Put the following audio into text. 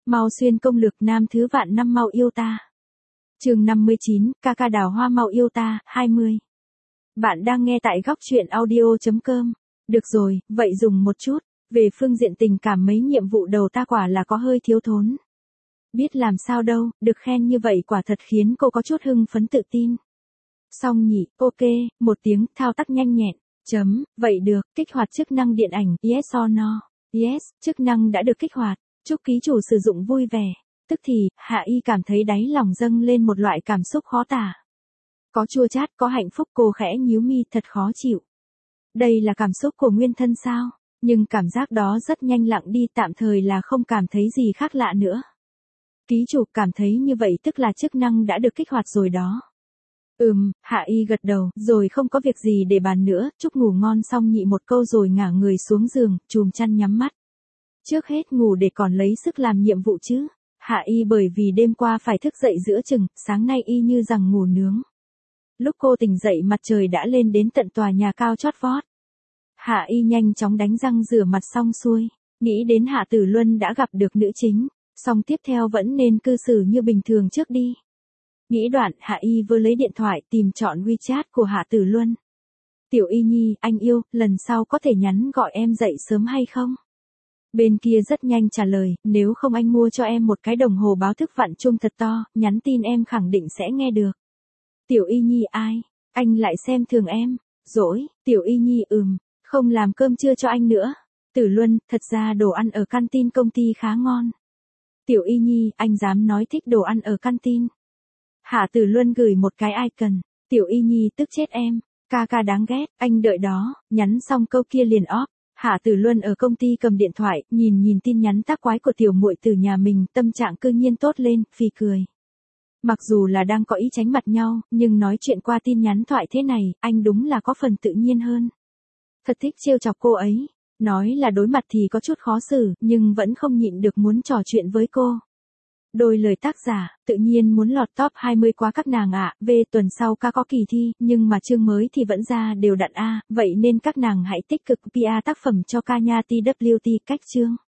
Mau xuyên công lược nam thứ vạn năm mau yêu ta. Chương 59, ca ca đào hoa mau yêu ta, 20. Bạn đang nghe tại góc truyện audio.com. Được rồi, vậy dùng một chút. Về phương diện tình cảm mấy nhiệm vụ đầu ta quả là có hơi thiếu thốn. Biết làm sao đâu, được khen như vậy quả thật khiến cô có chút hưng phấn tự tin. Xong nhỉ, ok, một tiếng thao tác nhanh nhẹn. Vậy được, kích hoạt chức năng điện ảnh, yes or no. Yes, chức năng đã được kích hoạt. Chúc ký chủ sử dụng vui vẻ. Tức thì, Hạ Y cảm thấy đáy lòng dâng lên một loại cảm xúc khó tả. Có chua chát, có hạnh phúc, cô khẽ nhíu mi thật khó chịu. Đây là cảm xúc của nguyên thân sao? Nhưng cảm giác đó rất nhanh lặng đi, tạm thời là không cảm thấy gì khác lạ nữa. Ký chủ cảm thấy như vậy tức là chức năng đã được kích hoạt rồi đó. Hạ Y gật đầu, rồi không có việc gì để bàn nữa, chúc ngủ ngon xong nhị một câu rồi ngả người xuống giường, chùm chăn nhắm mắt. Trước hết ngủ để còn lấy sức làm nhiệm vụ chứ. Hạ Y bởi vì đêm qua phải thức dậy giữa chừng, sáng nay y như rằng ngủ nướng. Lúc cô tỉnh dậy mặt trời đã lên đến tận tòa nhà cao chót vót. Hạ Y nhanh chóng đánh răng rửa mặt xong xuôi, nghĩ đến Hạ Tử Luân đã gặp được nữ chính, xong tiếp theo vẫn nên cư xử như bình thường trước đi. Nghĩ đoạn, Hạ Y vừa lấy điện thoại tìm chọn WeChat của Hạ Tử Luân. Tiểu Y Nhi, anh yêu, lần sau có thể nhắn gọi em dậy sớm hay không? Bên kia rất nhanh trả lời, nếu không anh mua cho em một cái đồng hồ báo thức vặn chuông thật to, nhắn tin em khẳng định sẽ nghe được. Tiểu Y Nhi ai? Anh lại xem thường em. Dỗi, Tiểu Y Nhi không làm cơm trưa cho anh nữa. Tử Luân, thật ra đồ ăn ở canteen công ty khá ngon. Tiểu Y Nhi, anh dám nói thích đồ ăn ở canteen. Hạ Tử Luân gửi một cái icon. Tiểu Y Nhi tức chết em. Ca ca đáng ghét, anh đợi đó, nhắn xong câu kia liền off. Hạ Tử Luân ở công ty cầm điện thoại, nhìn tin nhắn tác quái của tiểu muội từ nhà mình, tâm trạng cư nhiên tốt lên, phì cười. Mặc dù là đang có ý tránh mặt nhau, nhưng nói chuyện qua tin nhắn thoại thế này, anh đúng là có phần tự nhiên hơn. Thật thích trêu chọc cô ấy. Nói là đối mặt thì có chút khó xử, nhưng vẫn không nhịn được muốn trò chuyện với cô. Đôi lời tác giả, tự nhiên muốn lọt top 20 quá các nàng ạ. Tuần sau ca có kỳ thi, nhưng mà chương mới thì vẫn ra đều đặn A, vậy nên các nàng hãy tích cực PR tác phẩm cho ca nha TWT cách chương.